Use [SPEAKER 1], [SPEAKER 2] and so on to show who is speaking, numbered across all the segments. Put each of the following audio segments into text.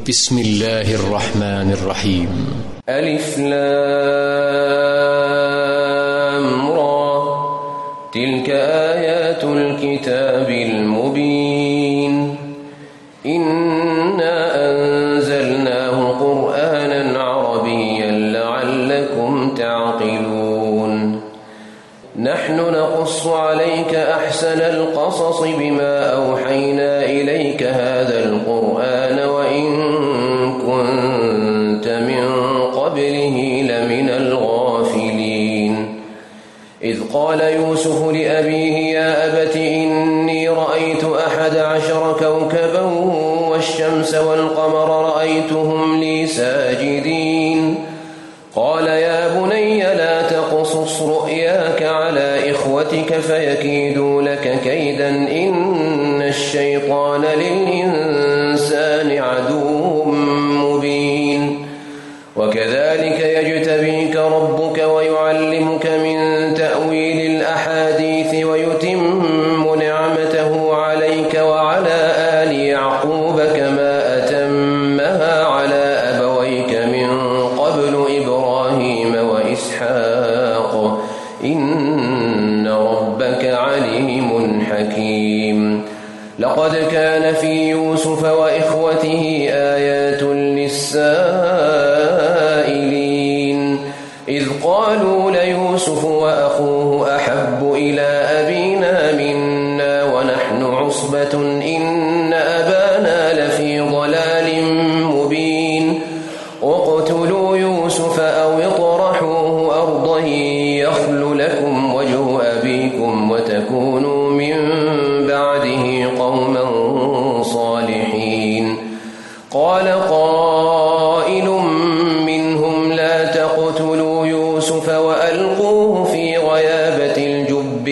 [SPEAKER 1] بسم الله الرحمن الرحيم.
[SPEAKER 2] ألف لام را، تلك آيات الكتاب المبين. إنا أنزلناه قرآنا عربيا لعلكم تعقلون. نحن نقص عليك أحسن القصص بما أوحينا إليك هذا القرآن وإن كنت من قبله لمن الغافلين. إذ قال يوسف لأبيه يا أبت إني رأيت 11 كوكبا والشمس والقمر رأيتهم لي ساجدين. قال يا بني لا تقصص رؤياك على إخوتك فيكيدوا لك كيدا إن الشيطان للإنسان عدو مبين. وكذلك يجتبيك ربك ويعلمك من تأويل الأحاديث ويتم نعمته عليك وعلى آل يعقوب كما أتمها على أبويك من قبل إبراهيم وإسحاق إن ربك عليم حكيم. لقد كان في يوسف وإخوته آيات للسائلين إذ قالوا ليوسف وأخوه أحب إلى أبينا منا ونحن عصبة إن أبانا لفي ضلال مبين. اقتلوا يوسف أو اطرحوه أرضا يخل لكم وجه أبيكم وتكونوا من بعده قوما صالحين. قال قائل منهم لا تقتلوا يوسف وألقوه في غيابة الجب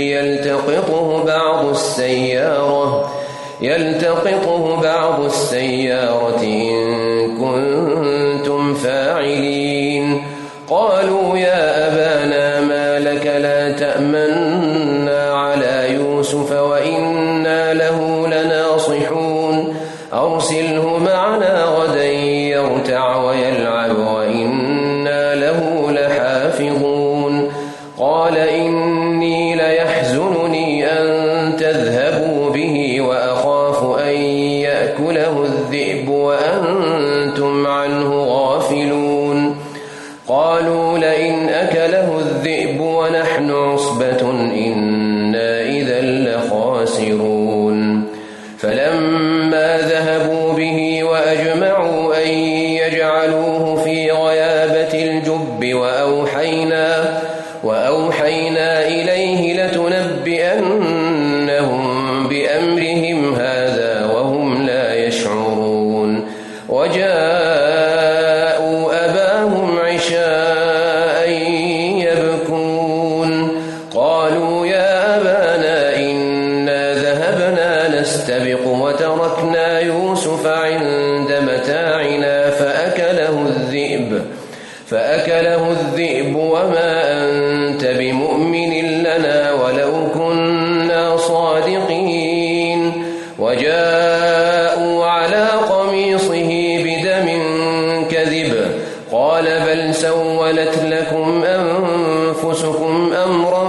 [SPEAKER 2] يلتقطه بعض السيارة إن كنتم فاعلين. قالوا يا أبانا ما لك لا تأمنا على يوسف وإنا له لناصحون. أرسله معنا غدا يرتع ويلعب وإنا له لحافظون. قال إني ليحزنني أن تذهبوا به وأخاف أن يأكله الذئب وأنتم عنه غافلون. قالوا لئن أكله الذئب ونحن عصبة إنا إذا لخاسرون. فلما ذهبوا به وأجمعوا أن يجعلوه في غيابة الجب وأوحينا إليه لتنبئنهم بأمرهم هذا وهم لا يشعرون. وجاءوا أباهم عشاء يبكون. قالوا يا أبانا إنا ذهبنا نستبق وتركنا يوسف عند متاعنا فأكله الذئب وما أنت بمؤمن لنا ولو كنا صادقين. وجاءوا على قميصه بدم كذب. قال بل سولت لكم أنفسكم أمرا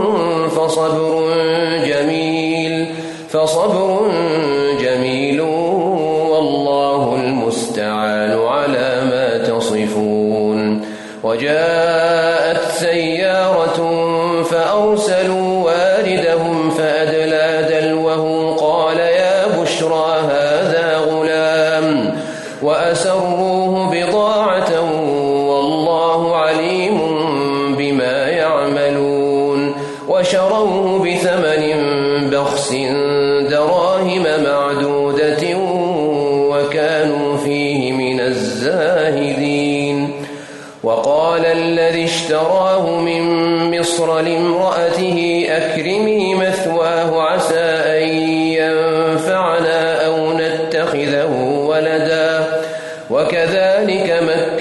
[SPEAKER 2] فصبر جميل والله المستعان على ما تصفون. وجاءت سيارة فأرسلوا واردهم فأدلى دلوه قال يا بشرى هذا غلام وأسروه بضاعة والله عليم بما يعملون. وشروه بثمن بخس دراهم معدودة وكانوا فيه من الزاهدين. وقال الذي اشتراه من مصر لامرأته أكرمي مثواه عسى أن ينفعنا أو نتخذه ولدا. وكذلك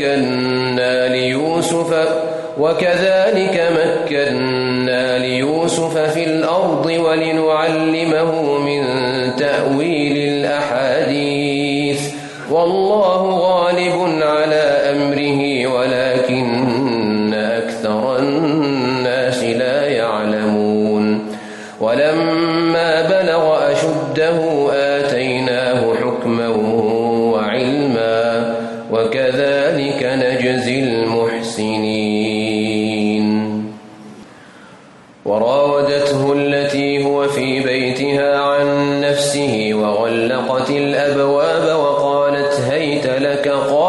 [SPEAKER 2] مكنا ليوسف في الأرض ولنعلمه من تأويل الأحاديث والله غالب على أمره ولكن أكثر الناس لا يعلمون ولما بلغ أشده آتيناه حكما وعلما وكذلك نجزي المحسنين وراودته التي هو في بيتها عن نفسه وغلقت الأبواب وقالت هيت لك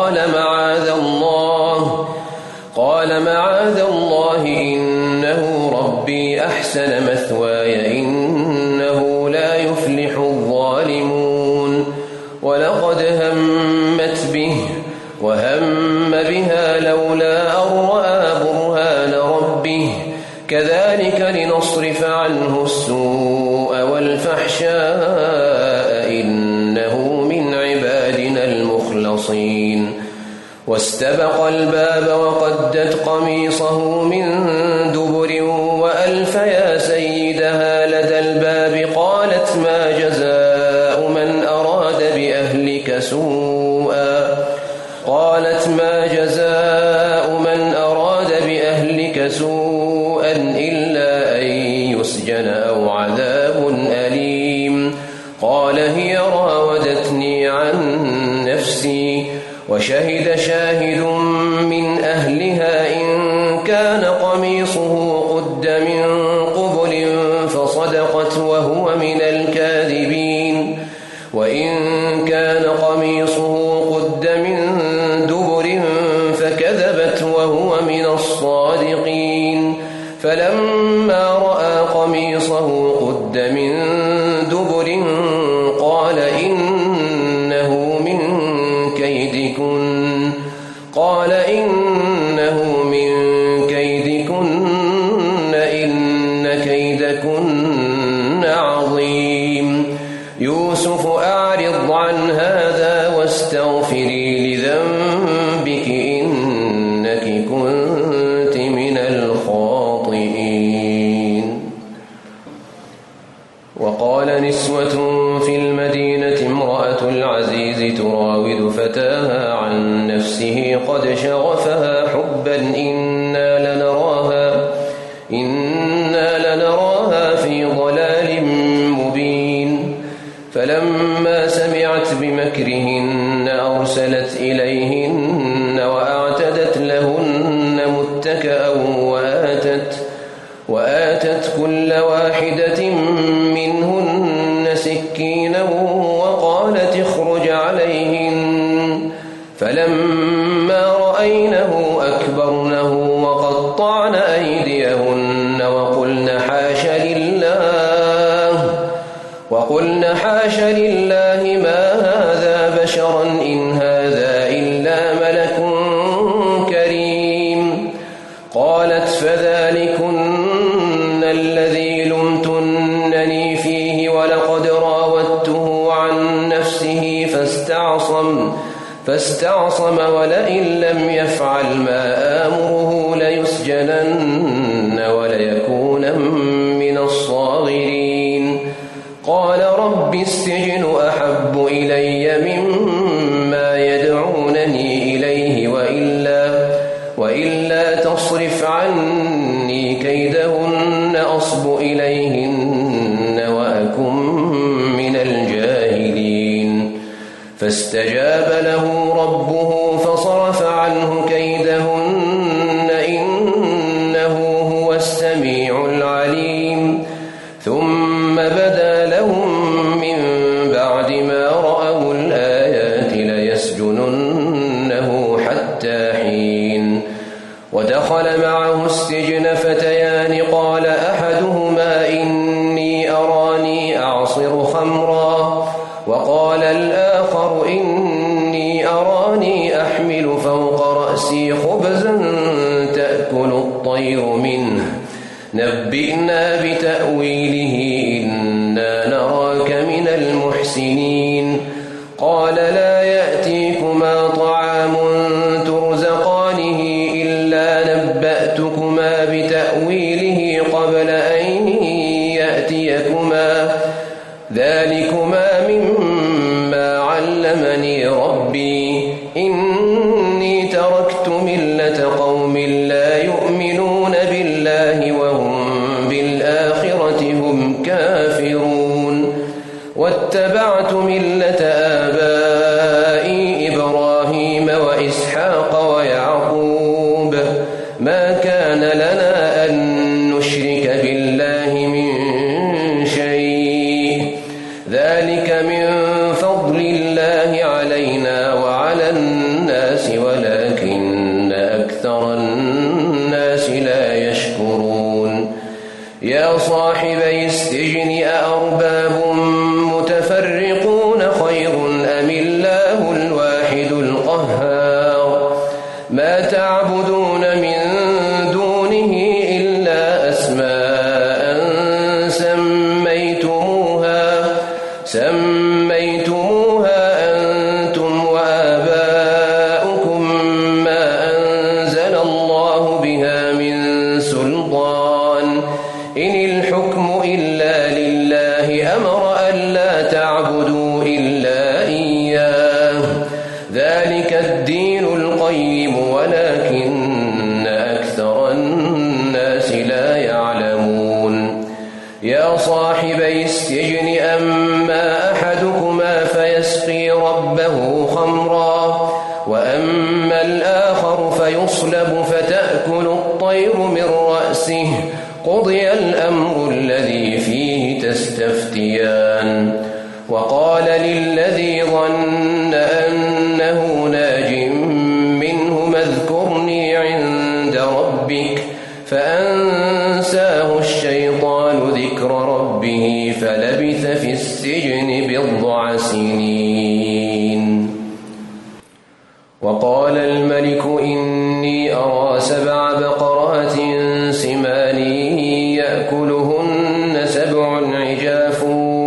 [SPEAKER 2] قال معاذ الله إنه ربي أحسن مثواي إنه لا يفلح الظالمون ولقد همت به وهم بها لولا أن رأى برهان ربه كذلك لنصرف عنه السوء والفحشاء إنه من عبادنا المخلصين واستبق الباب وقدت قميصه من دبر وألف يا سيدها لدى الباب قالت ما جزاء من أراد بأهلك سوءا إلا أن يسجن أو عذاب أليم قال هي راودتني عن نفسي وشهد شاهد من أهلها إن كان قميصه قد من قبل فصدقت وهو من الكاذبين وإن كان قميصه قد من دبر فكذبت وهو من الصادقين فلما رأى قميصه قد من دبر قال إنه من كيدكن إن كيدكن عظيم يوسف أعرض عن هذا واستغفري لذنبك إنك كنت من الخاطئين وقال نسوة في المدينة امرأة العزيز تراود فتاها عن نفسه قد شغفها حبا إنا لنراها في ضلال مبين فلما سمعت بمكرهن أرسلت إليهن وأعتدت لهن متكأ وآتت كل واحدة منهن سكينا وقالت اخرج عليهن فلما رأينه أكبرنه وقطعن أيديهن وقلن حاش لله ما هذا بشرا إن هذا إلا ملك كريم قالت فذلكن الذي لمتنني فيه ولقد راودته عن نفسه فاستعصم ولئن لم يفعل ما آمره ليسجنن وليكون من الصاغرين قال رب السجن أحب إلي مما يدعونني إليه وإلا تصرف عني كيدهن أصب إليهن وأكن من الجاهلين فاستجاب له ربه فصرف عنه كيدهن إنه هو السميع العليم ثم بدا لهم من بعد ما رأوا الآيات ليسجننه حتى حين ودخل معه السجن فتيان قال أحدهما إني أراني أعصر خمرا وقال الآخر إني أراني أحمل فوق رأسي خبزا تأكل الطير منه نبئنا بتأويله إنا نراك من المحسنين قال لا يأتيكما طعام ترزقانه إلا نبأتكما بتأويله قبل أن يأتيكما ذلكما مما علمني ربي على الناس ولكن أكثر الناس لا يشكرون يا صاحبي السجن أأرباب متفرقون خير أم الله الواحد القهار ما تعبدون من دونه إلا أسماء سميتموها أنتم وآباؤكم ما أنزل الله بها من سلطان إن الحكم إلا لله أمر ألا تعبدوا إلا إياه ذلك الدين القيم ولكن أكثر الناس لا يعلمون يا صاحبي السجن أما أحدكما فيسقي ربه خمرا وأما الآخر فيصلب فتأكل الطير من رأسه قضي الأمر الذي فيه تستفتيان وقال للذي ظن أنه ناج منهما اذكرني عند ربك فأنساه الشيطان ذكر ربه فلبث في السجن 9 سنين وقال الملك إني أرى 7 بقرات سمان يأكلهن 7 عجاف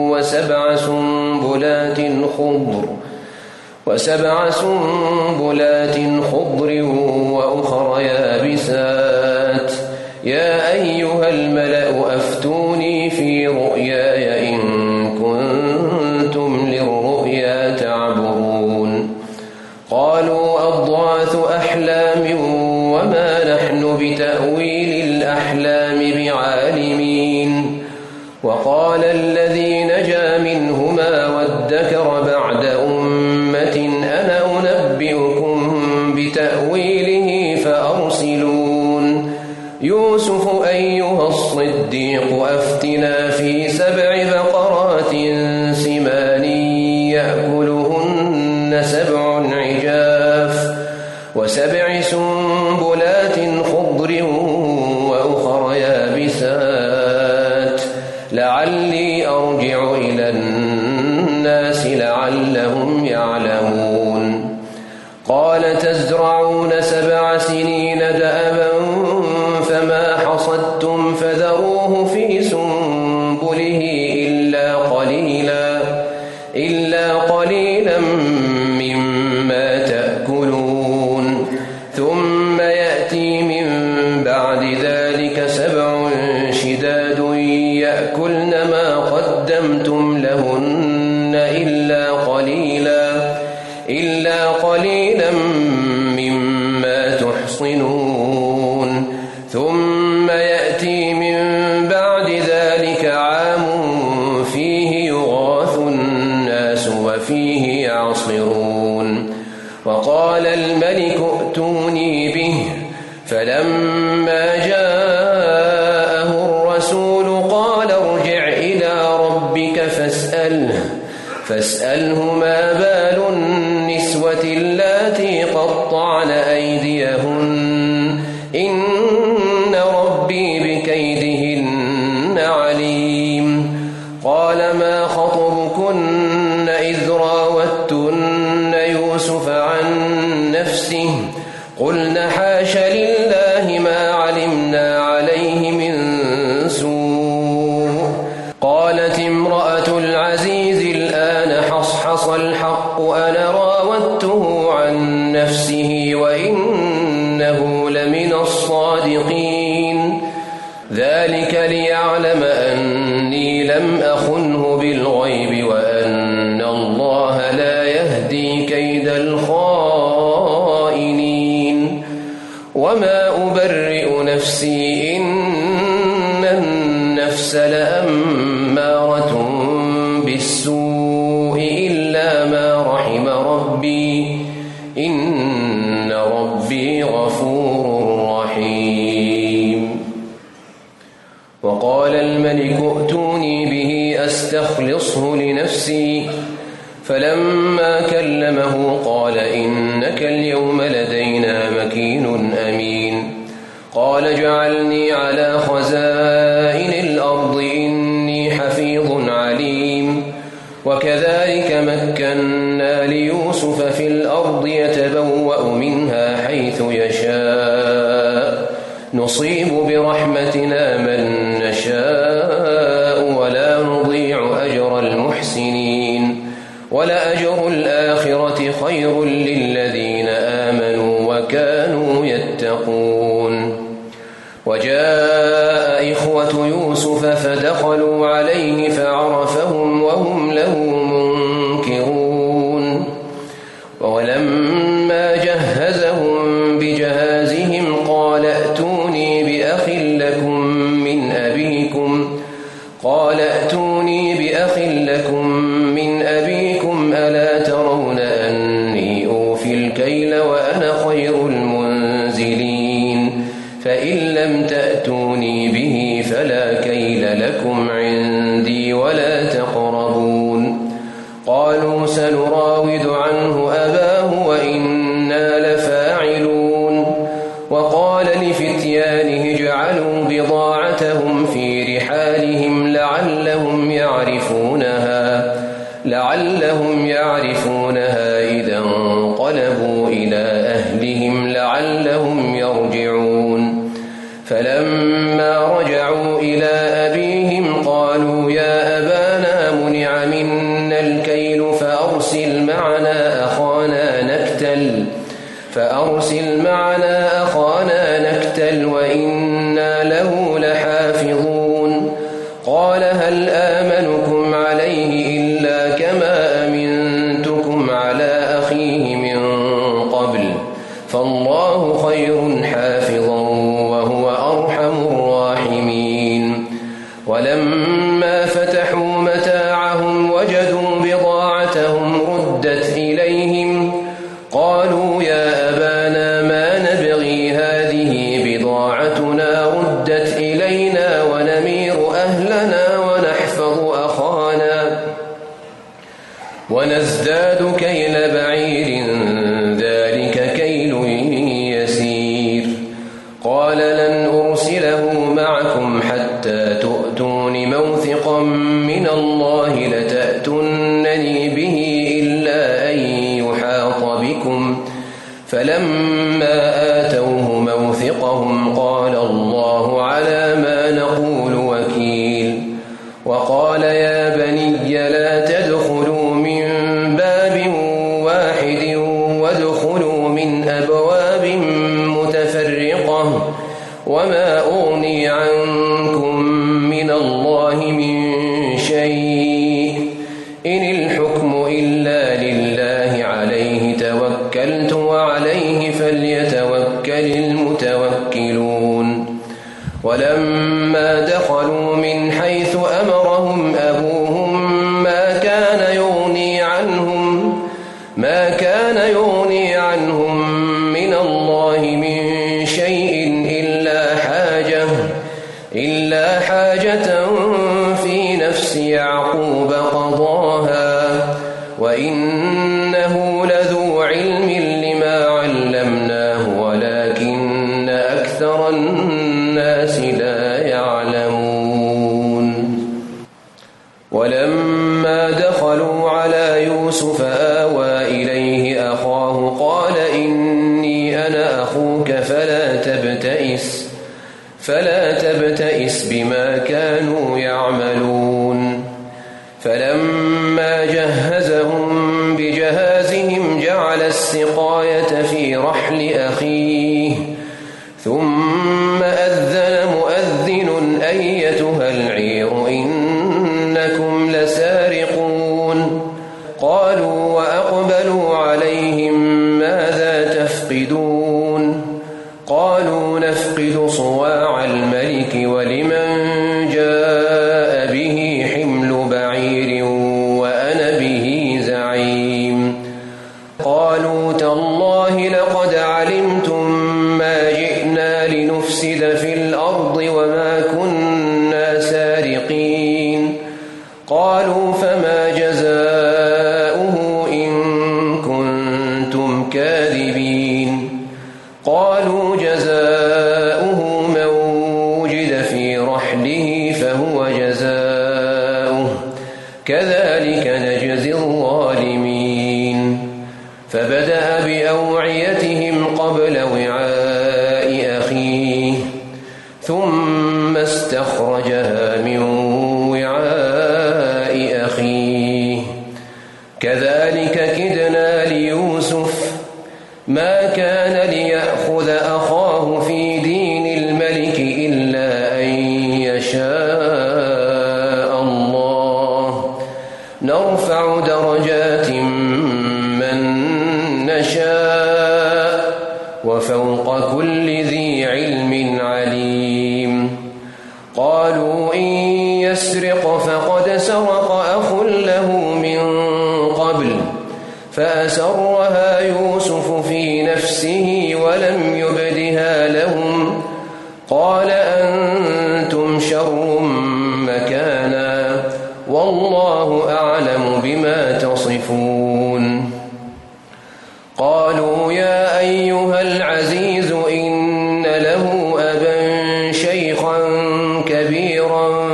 [SPEAKER 2] وسبع سنبلات خضر وأخر يابسات يا أيها الملأ أفتوني في رؤياي إن كنتم للرؤيا تعبرون قالوا أضغاث أحلام وما نحن بتأويل الأحلام بعالمين وقال الذي نجا منهما وادكر بعد أمة أنا أنبئكم بتأويله فأرسلون يوسف أيها الصديق أفتنا في 7 بقرات سمان يأكلهن 7 عجاف و7 سنبلات خضر وأخر يابسات لعلي أرجع إلى الناس لعلهم يعلمون قال تزرعون 7 سنين دأبا فما حصدتم فذروه في سنبله إلا قليلا مما تأكلون ثم يأتي من بعد ذلك 7 شداد يأكلن ما قدمتم لهن إلا قليلا مما تحصنون ثم يأتي من بعد ذلك عام فيه يغاث الناس وفيه يعصرون وقال الملك ائتوني به فلما جاءه الرسول قال ارجع إلى ربك فاسأله ما بال النسوة اللاتي قطعن أيديهن إن ربي بكيدهن عليم قال ما خطبكن إذ راوتن يوسف عن نفسه قلن حاش لله ما علمنا عليه من سوء قالت امرأة العزيز الآن حصحص الحق أنا راودته عن نفسه وإنه لمن الصادقين ذلك ليعلم أني لم أخنه بالغيب وأن الله لا يهدي كيد الخائنين وما أبرئ نفسي إن النفس لأمارة بالسوء إلا ما رحم ربي إن ربي غفور رحيم وقال الملك ائتوني به أستخلصه لنفسي فلما كلمه قال إنك اليوم لدينا مكين أمين قال اجعلني على خزائن الأرض إني حفيظ عليم وكذلك مكنا ليوسف في الأرض يتبوأ منها حيث يشاء نصيب برحمتنا من نشاء ولا نضيع أجر المحسنين ولأجر الآخرة خير للذين آمنوا وكانوا يتقون وجاء إخوة يوسف فدخلوا عليه فعرفهم وهم له منكرون ولما جهزهم بجهازهم قال ائتوني بأخ لكم من أبيكم ألا ترون أني أوفي الكيل وأنا خير المنزلين فإن لم تأتوني به فلا كيل لكم عندي ولا تقربون قالوا سنراود عنه أباه وإنا لفاعلون وقال لفتيانه اجعلوا بضاعتهم في رحالهم لعلهم يعرفونها إذا انقلبوا إلى أهلهم لعلهم يرجعون فلما رجعوا إلى أبيهم قالوا يا أبانا منع منا الكيل فأرسل معنا أخانا نكتل وإنا له لحافظون قال هل آمنكم عليه إلا كما أمنتكم على أخيه من قبل فالله خير حافظا وهو أرحم الراحمين ولما فتحوا متاعهم وجدوا بضاعتهم ردت إليهم قالوا يا أبانا ما نبغي هذه بضاعتنا ردت إلينا ونمير أهلنا ونحفظ أخانا ونزداد كيل بعير ذلك كيل يسير قال لن أرسله معكم حتى تؤتون موثقا من الله لتأتونني به إلا أن يحاط بكم فلما آتوه موثقهم قال الله على ما نقول وكيل وقال يا بني لا تدخلوا من باب واحد وادخلوا من أبواب متفرقة وما أغني عنكم من الله من شيء إن الحكم إلا لله عليه توكلت وعليه فليتوكل المتوكلون ولما دخلوا من حيث أمرهم أبوهم ما كان يغني عنهم من الله من شيء إلا حاجة في نفس يعقوب قضاها وإنه لذو علم لما علمناه ولكن أكثر الناس لا يعلمون ولما دخلوا على يوسف آوى إليه أخاه قال إني أنا أخوك فلا تبتئس بما كانوا يعملون فلما جهزهم بجهازهم جعل السقاية في رحل أخيه ثم أذن مؤذن أيتها العير إنكم لسارقون قالوا وأقبلوا عليهم ماذا تفقدون قالوا نفقد صواع الملك ولمن جاء به حمل بعير وأنا به زعيم قالوا تالله لقد علمتم ما جئنا لنفسد في الأرض وما كنا سارقين قالوا فما جزاؤه كنتم كاذبين. قالوا جزاؤه من وجد في رحله فهو جزاؤه كذلك نجزي الظالمين. فبدأ بأوعيتهم قبل وعاء أخيه ثم استخرجها من وعاء أخيه كذلك كدنا ليوسف ما كان ليأخذ أخاه في دين الملك إلا أن يشاء الله نرفع درجات من نشاء وفوق كل ذي علم عليم. قالوا إن يسرق فقد سرق أخ له من قبل فأسرها يوسف في نفسه ولم يبدها لهم قال أنتم شر مكانا والله أعلم بما تصفون. قالوا يا أيها العزيز إن له أبا شيخا كبيرا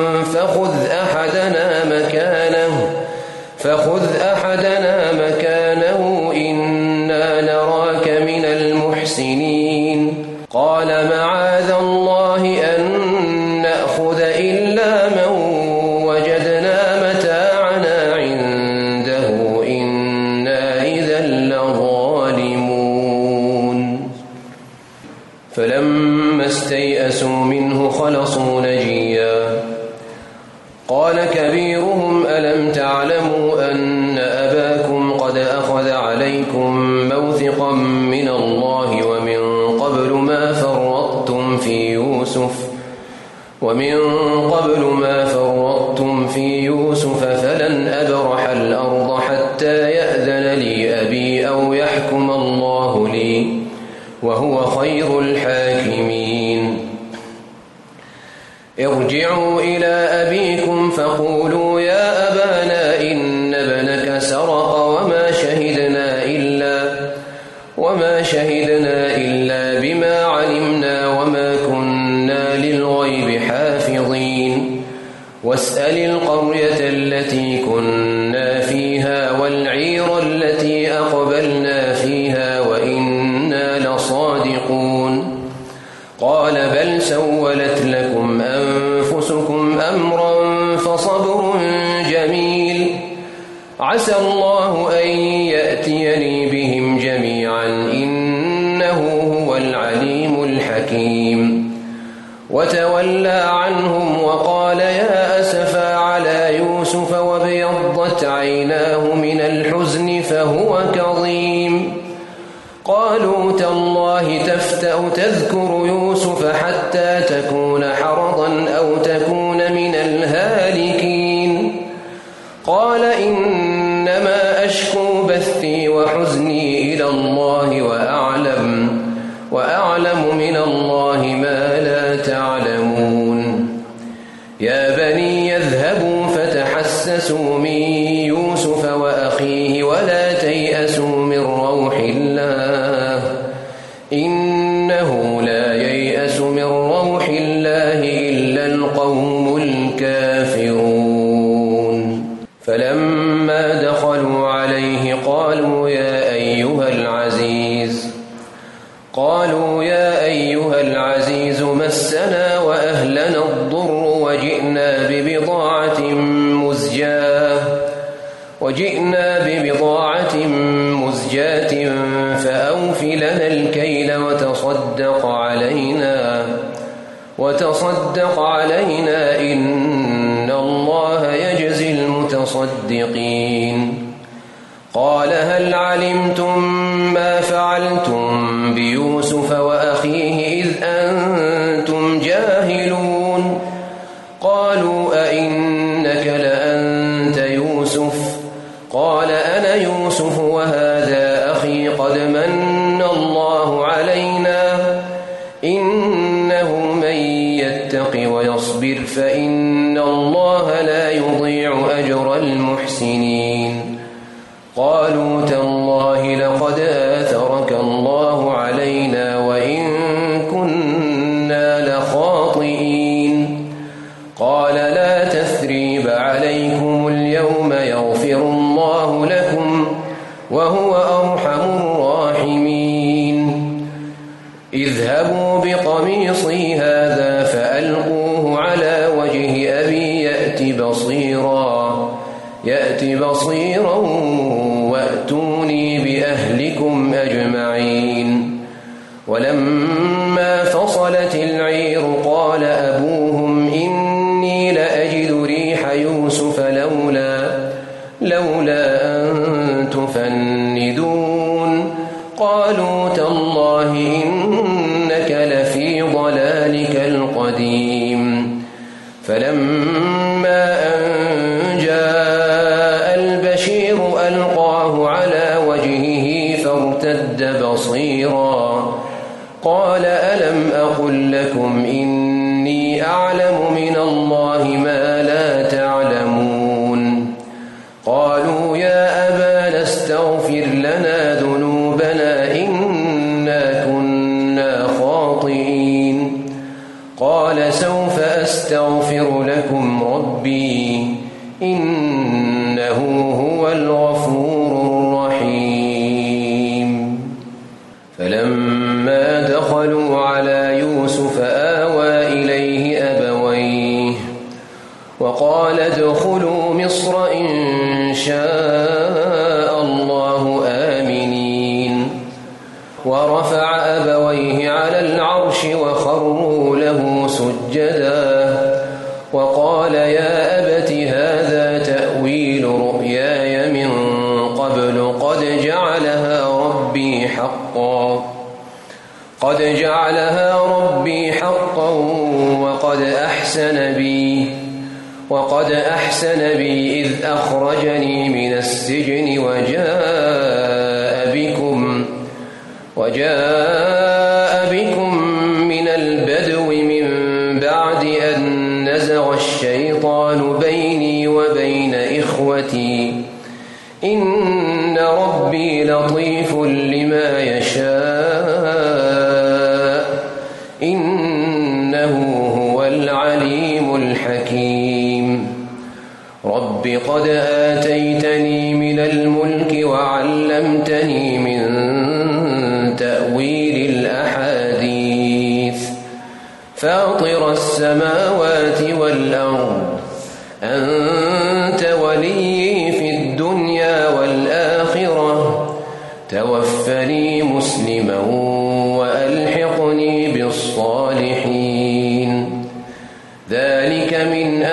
[SPEAKER 2] فخذ أحدنا مكانه إنا نراك من المحسنين. قال معاذ الله أن نأخذ إلا من وجدنا متاعنا عنده إنا إذا لظالمون. فلما استيئسوا منه خلصوا نجيا. قال كبيرهم ألم تعلموا أن أباكم قد أخذ عليكم موثقا من الله ومن قبل ما فرطتم في يوسف فلن أبرح الأرض حتى يأذن لي أبي أو يحكم الله لي وهو خير الحاكمين. ارجعوا إلى أبيكم فقولوا يا أبانا إن ابنك سرق وما شهدنا إلا بما علمنا وما كنا للغيب حافظين. واسأل القرية التي كنا فيها والعير التي أقبلنا فيها وإنا لصادقون. قال بل سولت لكم أنفسكم أمرا فصبر جميل عسى الله أن يأتيني بهم جميعا إنه هو العليم الحكيم. وتولى عنهم وقال يا أسفا على يوسف وابيضت عيناه من الحزن فهو كظيم. قالوا تالله تفتأ تذكر يوسف حتى تكون حرضا أو تكون من الهالكين. قال إنما أشكو بثي وحزني إلى الله وأعلم من الله ما لا تعلمون. يا بني يذهبوا فتحسسوا من يوسف وأخيه ولا تيأسوا من روح الله إنه لا ييأس من روح الله إلا القوم الكافرون. فلما دخلوا عليه قالوا يا أيها العزيز مسنا وأهلنا الضر وجئنا ببضاعة مزجاة فأوف لنا الكيل وتصدق علينا إن الله يجزي المتصدقين. قال هل علمتم ما فعلتم بيوسف وأخيه إذ أنتم جاهلون؟ قالوا أئنك لأنت يوسف؟ قال أنا يوسف وهذا أخي قد من الله علينا إنه من يتق ويصبر فإن الله لا يضيع أجر المحسنين. قالوا تالله لقد الله علينا وإن كنا لخاطئين. قال لا تثريب عليكم اليوم يغفر الله لكم وهو أرحم الراحمين. اذهبوا بقميصي هذا فألقوه على وجه أبي يأت بصيرا وأتوني بأهلكم أجمعين. ولما فصلت العير قال أبوهم إني لأجد ريح يوسف لولا أن تفندون. قالوا تالله إنك لفي ضلالك القديم. فلما أن جاء البشير ألقاه على وجهه فارتد بصيرا. قال ألم أقل لكم إني أعلم من الله ما لا تعلمون. قالوا يا أبانا استغفر لنا ذنوبنا إنا كنا خاطئين. قال سوف أستغفر لكم ربي إنه هو الغفور الرحيم. فلما دخلوا على يوسف آوى إليه أبويه وقال ادخلوا مصر إن شاء الله آمنين. ورفع أبويه على العرش وخروا له سجدا وقال يا أبت هذا تأويل رؤياي من قبل قد جعلها ربي حقا وقد أحسن بي إذ أخرجني من السجن وجاء بكم من البدو من بعد أن نزغ الشيطان بيني وبين إخوتي إن ربي لطيف لما يشاء إنه هو العليم الحكيم. رب قد آتيتني من الملك وعلمتني من تأويل الأحاديث فاطر السماوات والأرض أنت ولي في الدنيا والآخرة توفني مسلما وألحقني بالصالحين. ذلك من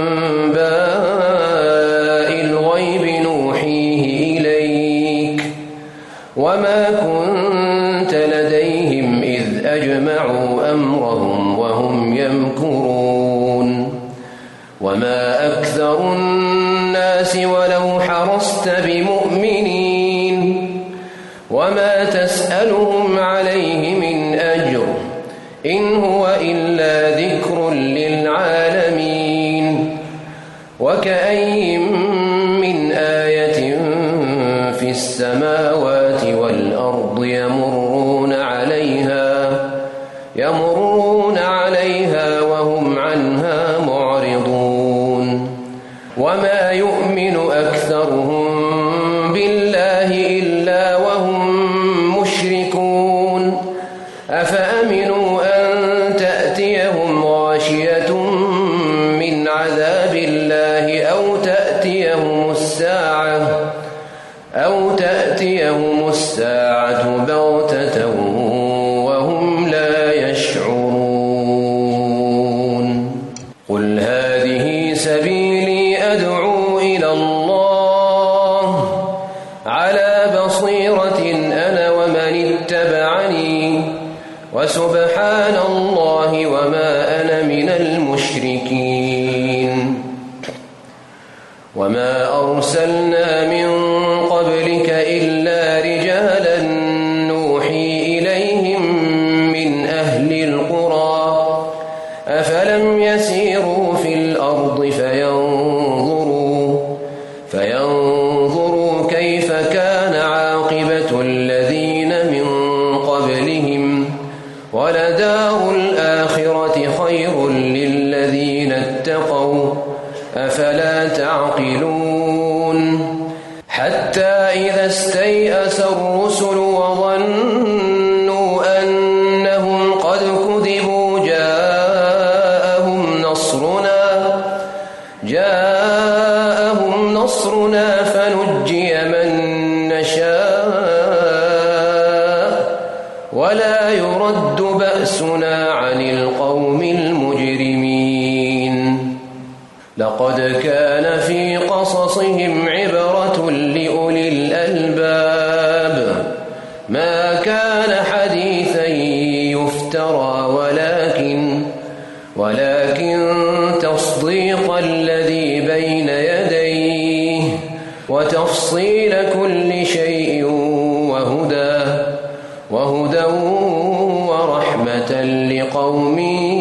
[SPEAKER 2] أنباء الغيب نوحيه إليك وما كنت لديهم إذ أجمعوا أمرهم وهم يمكرون. وما أكثر الناس ولو حرصت بمؤمنين وما تسألهم عليه من أجر إن هو إلا ذكر للعالمين. وكأي من آية في السماوات والأرض يمرون عليها وهم عنها معرضون. وما يؤمن أكثرهم بالله إلا وهم مشركون. أفأمنوا أن تأتيهم غاشية من عذاب الله أو تأتيهم الساعة بغتة وهم لا يشعرون. قل هذه سبيلي أدعو إلى الله على بصيرة أنا ومن اتبعني وسبحان الله وما أنا من المشركين. وما أرسلنا من قبلك إلا رجالا نوحي إليهم من أهل القرى أفلم يسيروا في الأرض فينظروا كيف كان عاقبة الذين من يعقلون حتى إذا استيأس الرسل وظنوا أنهم قد كذبوا جاءهم نصرنا فنجي من نشاء ولا يرد بأسنا عن القوم المجرمين لقد كان في قصصهم عبرة لأولي الألباب ما كان حديثا يفترى ولكن تصديق الذي بين يديه وتفصيل كل شيء وهدى ورحمة لقوم